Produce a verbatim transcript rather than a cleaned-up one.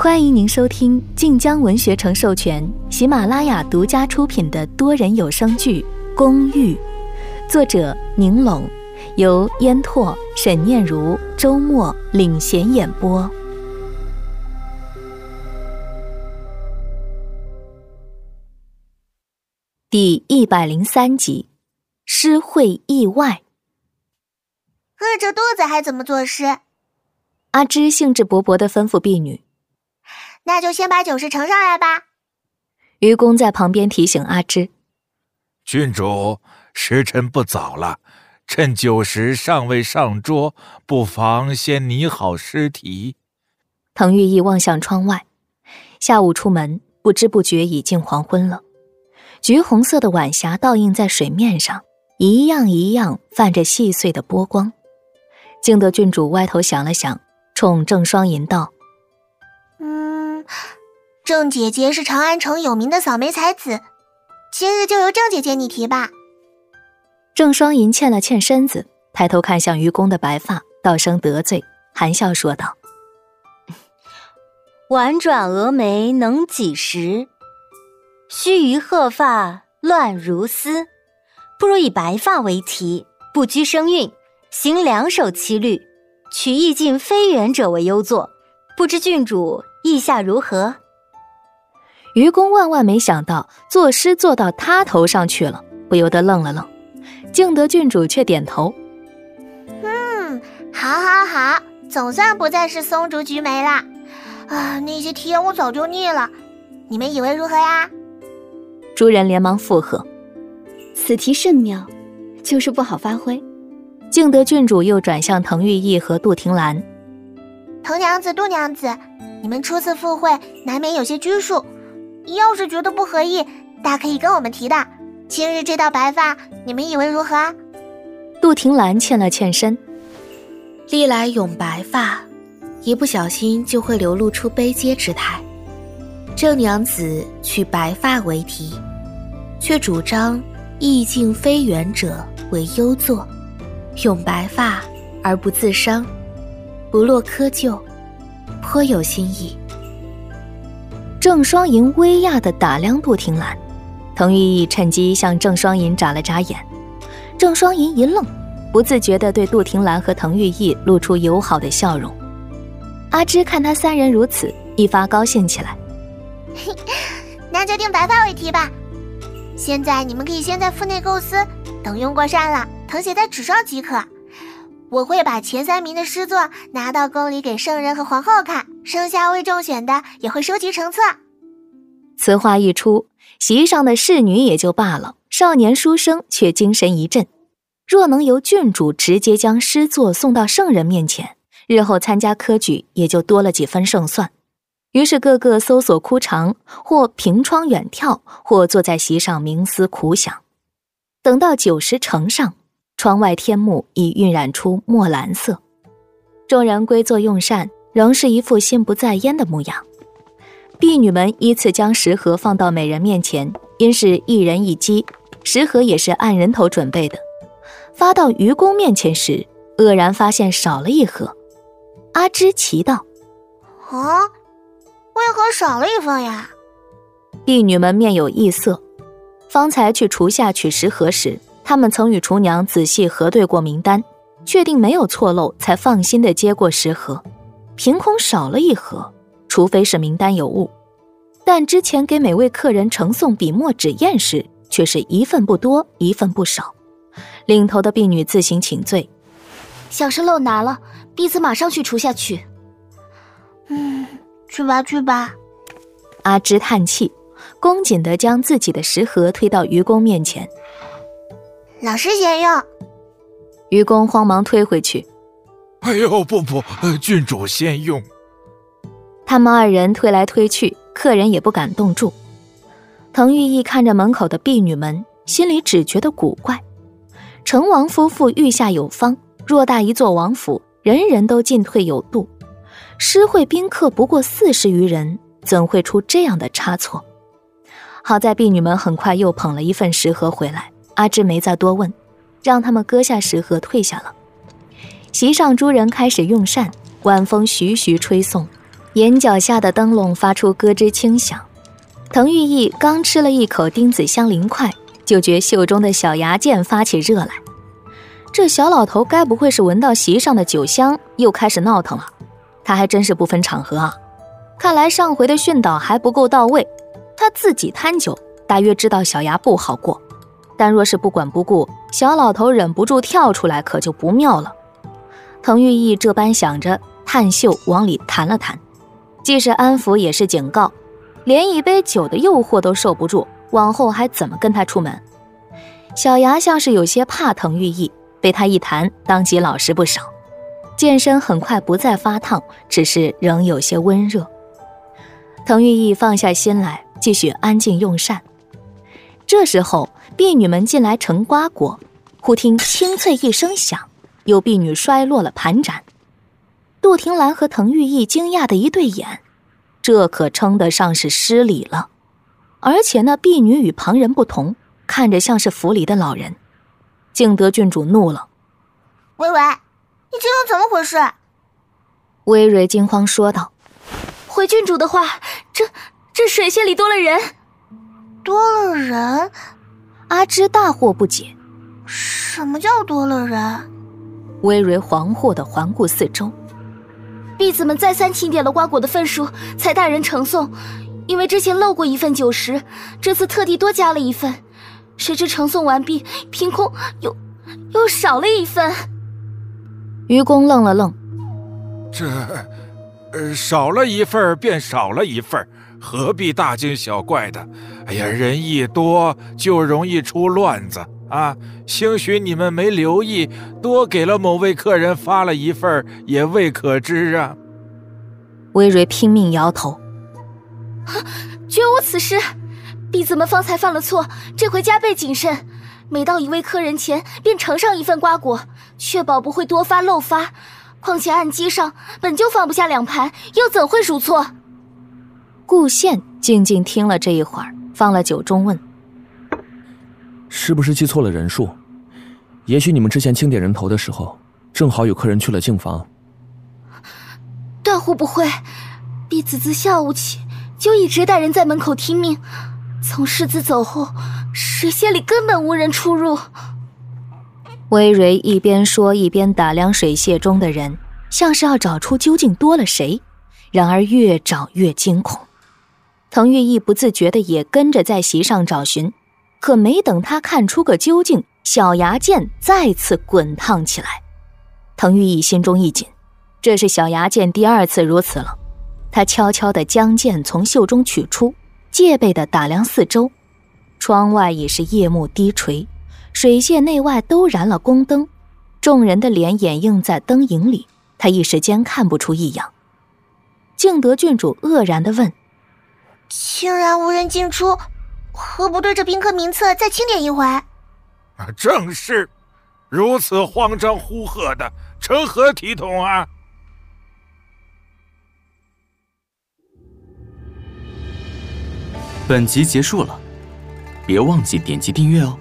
欢迎您收听晋江文学城授权、喜马拉雅独家出品的多人有声剧《公寓》，作者宁拢，由烟拓、沈念如、周末领衔演播。第一百零三集，诗会意外。 饿着肚子还怎么作诗？ 阿芝兴致勃勃地吩咐婢女。 那就先把酒食盛上来吧。 愚公在旁边提醒阿芝。 郡主，时辰不早了，趁酒食尚未上桌，不妨先拟好诗题。 滕玉意望向窗外，下午出门，不知不觉已近黄昏了。橘红色的晚霞倒映在水面上，一样一样泛着细碎的波光。敬德郡主歪头想了想，冲郑双银道： 嗯，郑姐姐是长安城有名的扫眉才子，今日就由郑姐姐拟题吧。 郑双银欠了欠身子，抬头看向愚公的白发，道声得罪，含笑说道： 婉转蛾眉能几时？须臾鹤发乱如丝。不如以白发为题，不拘声韵，行两首七律，取意境非远者为优作。不知郡主意下如何？ 愚公万万没想到作诗做到他头上去了，不由得愣了愣。敬德郡主却点头： 嗯，好好好，总算不再是松竹菊梅啦。啊，那些题我早就腻了，你们以为如何呀？ 诸人连忙附和： 此题甚妙，就是不好发挥。 敬德郡主又转向滕玉意和杜婷兰： 滕娘子、杜娘子，你们初次赴会，难免有些拘束，要是觉得不合意，大可以跟我们提的。今日这道白发，你们以为如何？ 杜婷兰欠了欠身： 历来咏白发，一不小心就会流露出卑阶之态。郑娘子取白发为题，却主张意境非远者为优作，咏白发而不自伤，不落窠臼，颇有新意。 郑双银微讶地打量杜婷兰，滕玉意趁机向郑双银眨了眨眼。郑双银一愣，不自觉地对杜婷兰和滕玉意露出友好的笑容。阿芝看他三人如此，一发高兴起来： 那就定白发为题吧。现在你们可以先在腹内构思，等用过膳了，誊写在纸上即可。我会把前三名的诗作拿到宫里给圣人和皇后看，剩下未中选的也会收集成册。 此话一出，席上的侍女也就罢了，少年书生却精神一振。若能由郡主直接将诗作送到圣人面前，日后参加科举也就多了几分胜算。于是个个搜索枯肠，或凭窗远眺，或坐在席上冥思苦想。等到酒食呈上，窗外天幕已晕染出墨蓝色，众人归坐用膳，仍是一副心不在焉的模样。婢女们依次将食盒放到每人面前，因是一人一鸡，食盒也是按人头准备的。发到愚公面前时，愕然发现少了一盒。阿芝奇道： 啊，为何少了一份呀？ 婢女们面有异色。方才去厨下取食盒时，他们曾与厨娘仔细核对过名单，确定没有错漏，才放心地接过食盒。凭空少了一盒，除非是名单有误。但之前给每位客人呈送笔墨纸砚时，却是一份不多，一份不少。领头的婢女自行请罪： 小生漏拿了，婢子马上去厨下取。 嗯，去吧去吧。 阿芝叹气，恭谨地将自己的食盒推到愚公面前： 老师先用。 愚公慌忙推回去： 哎呦，不不，郡主先用。 他们二人推来推去，客人也不敢动住。滕玉意看着门口的婢女们，心里只觉得古怪。成王夫妇御下有方，偌大一座王府，人人都进退有度。诗会宾客不过四十余人，怎会出这样的差错？好在婢女们很快又捧了一份食盒回来，阿芝没再多问，让他们搁下食盒退下了。席上诸人开始用膳，晚风徐徐吹送， 眼角下的灯笼发出咯吱轻响。滕玉义刚吃了一口丁子香菱块，就觉袖中的小牙剑发起热来。这小老头该不会是闻到席上的酒香，又开始闹腾了？他还真是不分场合啊！看来上回的训导还不够到位。他自己贪酒，大约知道小牙不好过，但若是不管不顾，小老头忍不住跳出来，可就不妙了。滕玉义这般想着，探袖往里弹了弹，既是安抚也是警告，连一杯酒的诱惑都受不住，往后还怎么跟他出门？小牙像是有些怕滕玉义，被他一弹，当即老实不少。剑身很快不再发烫，只是仍有些温热。滕玉义放下心来，继续安静用膳。这时候婢女们进来盛瓜果，忽听清脆一声响，有婢女摔落了盘盏。杜婷兰和滕玉义惊讶的一对眼，这可称得上是失礼了。而且那婢女与旁人不同，看着像是府里的老人。敬德郡主怒了：“ 微微，你这又怎么回事？” 微蕊惊慌说道：“ 回郡主的话，这这水榭里多了人。” 多了人？ 阿芝大惑不解：“ 什么叫多了人？” 微蕊惶惑地环顾四周。 婢子们再三清点了瓜果的份数，才带人呈送。因为之前漏过一份酒食，这次特地多加了一份。谁知呈送完毕，凭空又又少了一份。 愚公愣了愣：“ 这，呃，少了一份便少了一份，何必大惊小怪的？哎呀，人一多就容易出乱子啊！兴许你们没留意，多给了某位客人发了一份，也未可知啊。” 微蕊拼命摇头：“ 绝无此事！婢子们方才犯了错，这回加倍谨慎，每到一位客人前便盛上一份瓜果，确保不会多发漏发。况且案几上本就放不下两盘，又怎会数错？” 顾宪静静听了这一会儿，放了酒盅问：“ 是不是记错了人数？也许你们之前清点人头的时候，正好有客人去了净房。”“ 断乎不会，婢子自下午起就一直带人在门口听命，从世子走后，水榭里根本无人出入。” 微蕊一边说一边打量水榭中的人，像是要找出究竟多了谁，然而越找越惊恐。滕玉义不自觉地也跟着在席上找寻，可没等他看出个究竟，小牙剑再次滚烫起来。滕玉义心中一紧，这是小牙剑第二次如此了。他悄悄地将剑从袖中取出，戒备地打量四周。窗外已是夜幕低垂，水榭内外都燃了宫灯，众人的脸掩映在灯影里，他一时间看不出异样。敬德郡主愕然地问：“ 竟然无人进出，何不对着宾客名册再清点一回？”“ 正是，如此慌张呼喝的，成何体统啊！” 本集结束了，别忘记点击订阅哦。